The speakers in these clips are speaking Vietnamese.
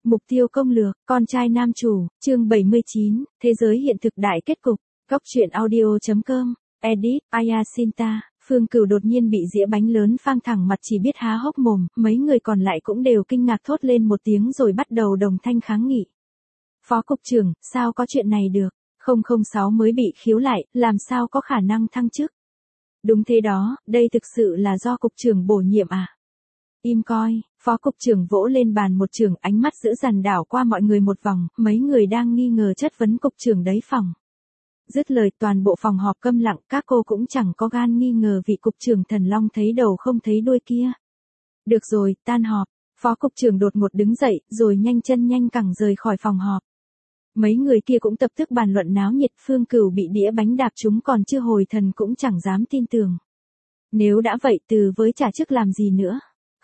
Mục tiêu công lược, con trai nam chủ, chương 79, thế giới hiện thực đại kết cục. Góc truyện audio.com, edit, Ayasinta. Phương Cửu đột nhiên bị dĩa bánh lớn phang thẳng mặt chỉ biết há hốc mồm, mấy người còn lại cũng đều kinh ngạc thốt lên một tiếng rồi bắt đầu đồng thanh kháng nghị. Phó cục trưởng, sao có chuyện này được? 006 mới bị khiếu lại, làm sao có khả năng thăng chức? Đúng thế đó, đây thực sự là do cục trưởng bổ nhiệm à? Im coi, phó cục trưởng vỗ lên bàn một trường, ánh mắt dữ dằn đảo qua mọi người một vòng, mấy người đang nghi ngờ chất vấn cục trưởng đấy phòng. Dứt lời toàn bộ phòng họp câm lặng, các cô cũng chẳng có gan nghi ngờ vị cục trưởng thần long thấy đầu không thấy đuôi kia. Được rồi, tan họp, phó cục trưởng đột ngột đứng dậy, rồi nhanh chân nhanh cẳng rời khỏi phòng họp. Mấy người kia cũng tập tức bàn luận náo nhiệt, Phương Cửu bị đĩa bánh đạp trúng còn chưa hồi thần cũng chẳng dám tin tưởng. Nếu đã vậy từ với trả chức làm gì nữa?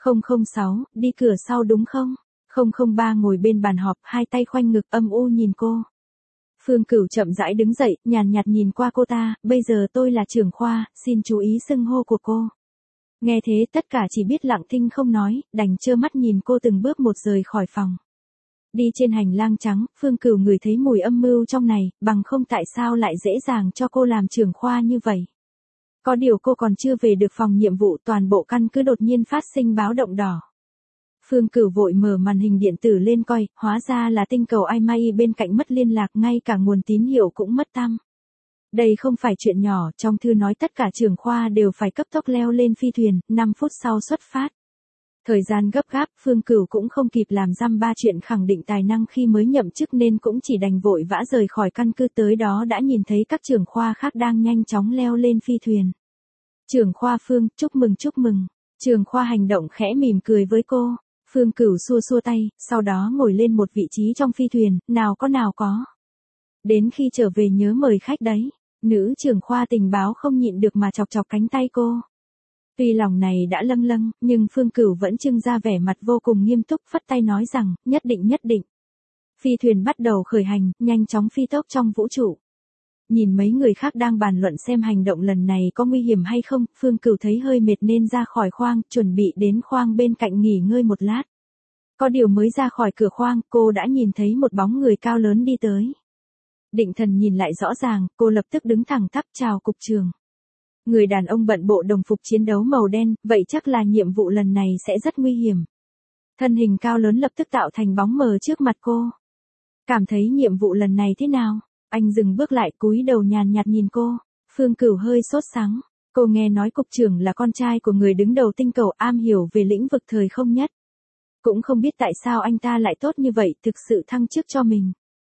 006, đi cửa sau đúng không? 003 ngồi bên bàn họp, hai tay khoanh ngực âm u nhìn cô. Phương Cửu chậm rãi đứng dậy, nhàn nhạt nhìn qua cô ta, bây giờ tôi là trưởng khoa, xin chú ý xưng hô của cô. Nghe thế tất cả chỉ biết lặng thinh không nói, đành trơ mắt nhìn cô từng bước một rời khỏi phòng. Đi trên hành lang trắng, Phương Cửu ngửi thấy mùi âm mưu trong này, bằng không tại sao lại dễ dàng cho cô làm trưởng khoa như vậy. Có điều cô còn chưa về được phòng nhiệm vụ, toàn bộ căn cứ đột nhiên phát sinh báo động đỏ. Phương Cửu vội mở màn hình điện tử lên coi, hóa ra là tinh cầu Aimai bên cạnh mất liên lạc, ngay cả nguồn tín hiệu cũng mất tăm. Đây không phải chuyện nhỏ, trong thư nói tất cả trưởng khoa đều phải cấp tốc leo lên phi thuyền, 5 phút sau xuất phát. Thời gian gấp gáp, Phương Cửu cũng không kịp làm dăm ba chuyện khẳng định tài năng khi mới nhậm chức nên cũng chỉ đành vội vã rời khỏi căn cứ, tới đó đã nhìn thấy các trưởng khoa khác đang nhanh chóng leo lên phi thuyền. Trưởng khoa Phương, chúc mừng chúc mừng. Trưởng khoa hành động khẽ mỉm cười với cô. Phương Cửu xua xua tay, sau đó ngồi lên một vị trí trong phi thuyền, nào có. Đến khi trở về nhớ mời khách đấy. Nữ trưởng khoa tình báo không nhịn được mà chọc chọc cánh tay cô. Tuy lòng này đã lâng lâng, nhưng Phương Cửu vẫn trưng ra vẻ mặt vô cùng nghiêm túc, phất tay nói rằng, nhất định. Phi thuyền bắt đầu khởi hành, nhanh chóng phi tốc trong vũ trụ. Nhìn mấy người khác đang bàn luận xem hành động lần này có nguy hiểm hay không, Phương Cửu thấy hơi mệt nên ra khỏi khoang, chuẩn bị đến khoang bên cạnh nghỉ ngơi một lát. Có điều mới ra khỏi cửa khoang, cô đã nhìn thấy một bóng người cao lớn đi tới. Định thần nhìn lại rõ ràng, cô lập tức đứng thẳng tắp chào cục trưởng. Người đàn ông bận bộ đồng phục chiến đấu màu đen, vậy chắc là nhiệm vụ lần này sẽ rất nguy hiểm. Thân hình cao lớn lập tức tạo thành bóng mờ trước mặt cô. Cảm thấy nhiệm vụ lần này thế nào? Anh dừng bước lại, cúi đầu nhàn nhạt nhìn cô. Phương Cửu hơi sốt sắng. Cô nghe nói cục trưởng là con trai của người đứng đầu tinh cầu, am hiểu về lĩnh vực thời không nhất. Cũng không biết tại sao anh ta lại tốt như vậy, thực sự thăng chức cho mình.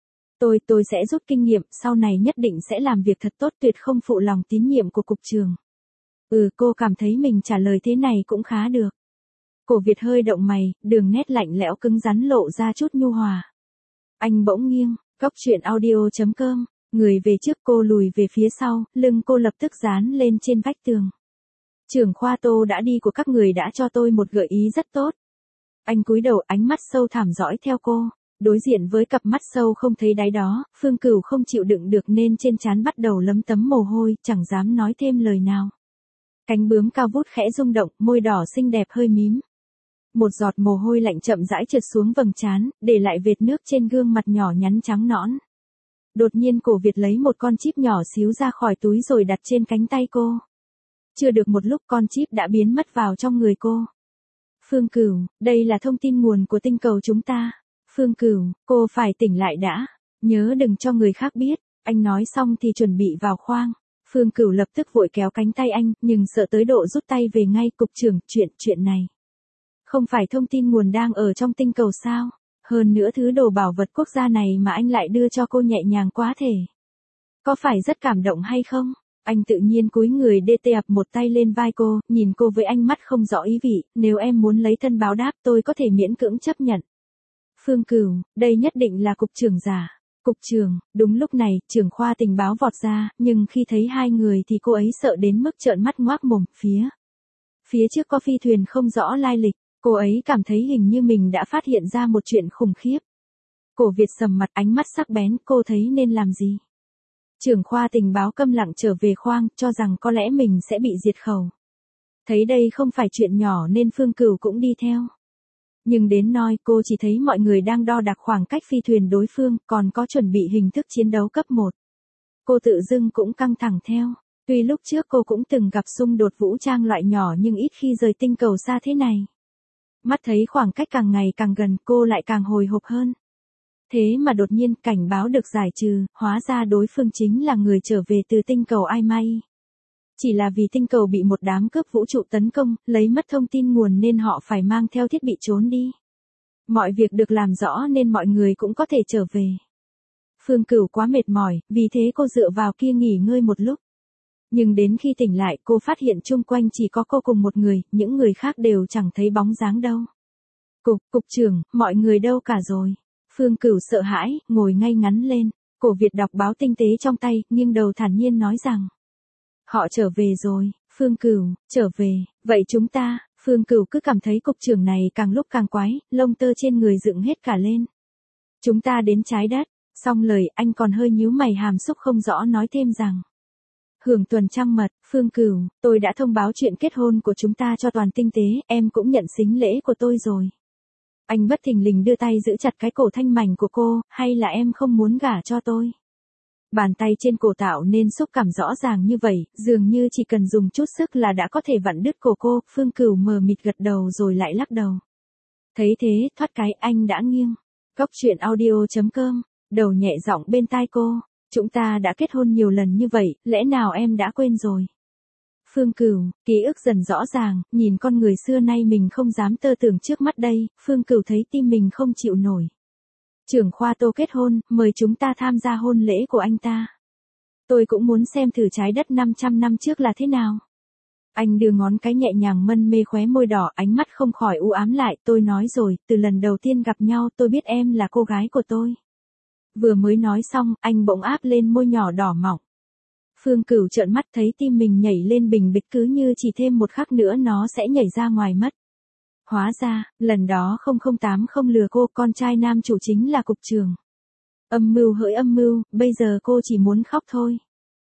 Tôi sẽ rút kinh nghiệm, sau này nhất định sẽ làm việc thật tốt, tuyệt không phụ lòng tín nhiệm của cục trưởng. Cô cảm thấy mình trả lời thế này cũng khá được. Cổ Việt hơi động mày, đường nét lạnh lẽo cứng rắn lộ ra chút nhu hòa. Anh bỗng nghiêng, góc truyện audio.com, người về trước cô lùi về phía sau, lưng cô lập tức dán lên trên vách tường. Trưởng khoa Tô đã đi của các người đã cho tôi một gợi ý rất tốt. Anh cúi đầu, ánh mắt sâu thẳm dõi theo cô. Đối diện với cặp mắt sâu không thấy đáy đó, Phương Cửu không chịu đựng được nên trên trán bắt đầu lấm tấm mồ hôi, chẳng dám nói thêm lời nào. Cánh bướm cao vút khẽ rung động, môi đỏ xinh đẹp hơi mím. Một giọt mồ hôi lạnh chậm rãi trượt xuống vầng trán, để lại vệt nước trên gương mặt nhỏ nhắn trắng nõn. Đột nhiên Cổ Việt lấy một con chip nhỏ xíu ra khỏi túi rồi đặt trên cánh tay cô. Chưa được một lúc con chip đã biến mất vào trong người cô. Phương Cửu, đây là thông tin nguồn của tinh cầu chúng ta. Phương Cửu, cô phải tỉnh lại đã. Nhớ đừng cho người khác biết. Anh nói xong thì chuẩn bị vào khoang. Phương Cửu lập tức vội kéo cánh tay anh, nhưng sợ tới độ rút tay về ngay. Cục trưởng, chuyện này. Không phải thông tin nguồn đang ở trong tinh cầu sao? Hơn nữa thứ đồ bảo vật quốc gia này mà anh lại đưa cho cô nhẹ nhàng quá thể. Có phải rất cảm động hay không? Anh tự nhiên cúi người DT ập một tay lên vai cô, nhìn cô với ánh mắt không rõ ý vị, nếu em muốn lấy thân báo đáp tôi có thể miễn cưỡng chấp nhận. Phương Cửu, đây nhất định là cục trưởng giả. Cục trưởng, đúng lúc này, trưởng khoa tình báo vọt ra, nhưng khi thấy hai người thì cô ấy sợ đến mức trợn mắt ngoác mồm, phía trước có phi thuyền không rõ lai lịch, cô ấy cảm thấy hình như mình đã phát hiện ra một chuyện khủng khiếp. Cổ Việt sầm mặt, ánh mắt sắc bén, cô thấy nên làm gì? Trưởng khoa tình báo câm lặng trở về khoang, cho rằng có lẽ mình sẽ bị diệt khẩu. Thấy đây không phải chuyện nhỏ nên Phương Cửu cũng đi theo. Nhưng đến nôi cô chỉ thấy mọi người đang đo đạc khoảng cách phi thuyền đối phương, còn có chuẩn bị hình thức chiến đấu cấp 1. Cô tự dưng cũng căng thẳng theo. Tuy lúc trước cô cũng từng gặp xung đột vũ trang loại nhỏ nhưng ít khi rời tinh cầu xa thế này. Mắt thấy khoảng cách càng ngày càng gần, cô lại càng hồi hộp hơn. Thế mà đột nhiên cảnh báo được giải trừ, hóa ra đối phương chính là người trở về từ tinh cầu Aimai. Chỉ là vì tinh cầu bị một đám cướp vũ trụ tấn công, lấy mất thông tin nguồn nên họ phải mang theo thiết bị trốn đi. Mọi việc được làm rõ nên mọi người cũng có thể trở về. Phương Cửu quá mệt mỏi, vì thế cô dựa vào kia nghỉ ngơi một lúc. Nhưng đến khi tỉnh lại cô phát hiện chung quanh chỉ có cô cùng một người, những người khác đều chẳng thấy bóng dáng đâu. Cục trưởng, mọi người đâu cả rồi? Phương Cửu sợ hãi, ngồi ngay ngắn lên. Cổ Việt đọc báo tinh tế trong tay, nghiêng đầu thản nhiên nói rằng. Họ trở về rồi. Phương Cửu, trở về, vậy chúng ta. Phương Cửu cứ cảm thấy cục trưởng này càng lúc càng quái, lông tơ trên người dựng hết cả lên. Chúng ta đến trái đất. Xong lời anh còn hơi nhíu mày hàm xúc không rõ nói thêm rằng. Hưởng tuần trăng mật, Phương Cửu, tôi đã thông báo chuyện kết hôn của chúng ta cho toàn tinh tế, em cũng nhận sính lễ của tôi rồi. Anh bất thình lình đưa tay giữ chặt cái cổ thanh mảnh của cô, hay là em không muốn gả cho tôi? Bàn tay trên cổ tạo nên xúc cảm rõ ràng như vậy, dường như chỉ cần dùng chút sức là đã có thể vặn đứt cổ cô, Phương Cửu mờ mịt gật đầu rồi lại lắc đầu. Thấy thế, thoát cái anh đã nghiêng. Góc truyện audio.com, đầu nhẹ giọng bên tai cô. Chúng ta đã kết hôn nhiều lần như vậy, lẽ nào em đã quên rồi? Phương Cửu, ký ức dần rõ ràng, nhìn con người xưa nay mình không dám tơ tưởng trước mắt đây, Phương Cửu thấy tim mình không chịu nổi. Trưởng khoa Tô kết hôn, mời chúng ta tham gia hôn lễ của anh ta. Tôi cũng muốn xem thử trái đất 500 năm trước là thế nào. Anh đưa ngón cái nhẹ nhàng mân mê khóe môi đỏ, ánh mắt không khỏi u ám lại, tôi nói rồi, từ lần đầu tiên gặp nhau tôi biết em là cô gái của tôi. Vừa mới nói xong, anh bỗng áp lên môi nhỏ đỏ mọng. Phương Cửu trợn mắt thấy tim mình nhảy lên bình bịch cứ như chỉ thêm một khắc nữa nó sẽ nhảy ra ngoài mất. Hóa ra, lần đó 008 không lừa cô, con trai nam chủ chính là cục trưởng. Âm mưu hỡi âm mưu, bây giờ cô chỉ muốn khóc thôi.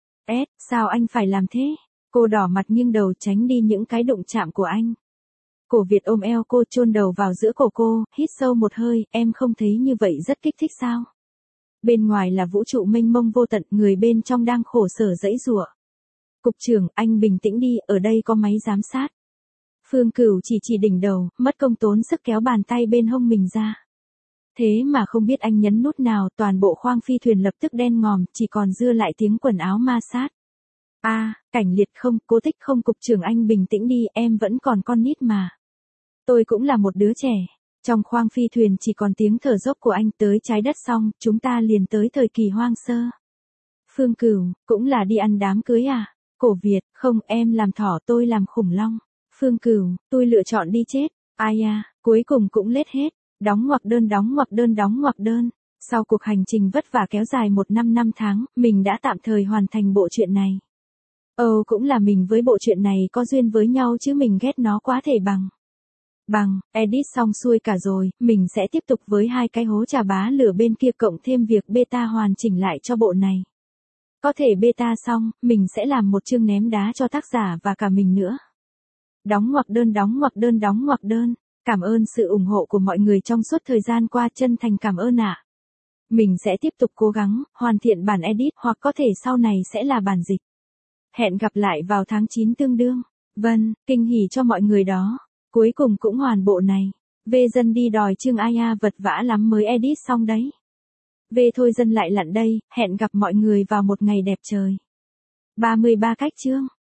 Sao anh phải làm thế? Cô đỏ mặt nghiêng đầu tránh đi những cái đụng chạm của anh. Cổ Việt ôm eo cô chôn đầu vào giữa cổ cô, hít sâu một hơi, em không thấy như vậy rất kích thích sao? Bên ngoài là vũ trụ mênh mông vô tận, người bên trong đang khổ sở giãy giụa. Cục trưởng, anh bình tĩnh đi, ở đây có máy giám sát. Phương Cửu chỉ đỉnh đầu, mất công tốn sức kéo bàn tay bên hông mình ra. Thế mà không biết anh nhấn nút nào, toàn bộ khoang phi thuyền lập tức đen ngòm, chỉ còn dư lại tiếng quần áo ma sát. Cảnh liệt không, cố tích không, cục trưởng anh bình tĩnh đi, em vẫn còn con nít mà. Tôi cũng là một đứa trẻ. Trong khoang phi thuyền chỉ còn tiếng thở dốc của anh, tới trái đất xong, chúng ta liền tới thời kỳ hoang sơ. Phương Cửu, cũng là đi ăn đám cưới à? Cổ Việt, không, em làm thỏ tôi làm khủng long. Phương Cửu, tôi lựa chọn đi chết. Ai à, cuối cùng cũng lết hết. Đóng ngoặc đơn đóng ngoặc đơn đóng ngoặc đơn. Sau cuộc hành trình vất vả kéo dài 1 năm tháng, mình đã tạm thời hoàn thành bộ truyện này. Cũng là mình với bộ truyện này có duyên với nhau chứ mình ghét nó quá thể edit xong xuôi cả rồi, mình sẽ tiếp tục với 2 cái hố trà bá lửa bên kia cộng thêm việc beta hoàn chỉnh lại cho bộ này. Có thể beta xong, mình sẽ làm một chương ném đá cho tác giả và cả mình nữa. Đóng ngoặc đơn đóng ngoặc đơn đóng ngoặc đơn. Cảm ơn sự ủng hộ của mọi người trong suốt thời gian qua, chân thành cảm ơn ạ. Mình sẽ tiếp tục cố gắng, hoàn thiện bản edit hoặc có thể sau này sẽ là bản dịch. Hẹn gặp lại vào tháng 9 tương đương. Vâng, kinh hỉ cho mọi người đó. Cuối cùng cũng hoàn bộ này. Về dân đi đòi chương Aya vật vã lắm mới edit xong đấy. Về thôi dân lại lặn đây, hẹn gặp mọi người vào một ngày đẹp trời. 33 cách chương.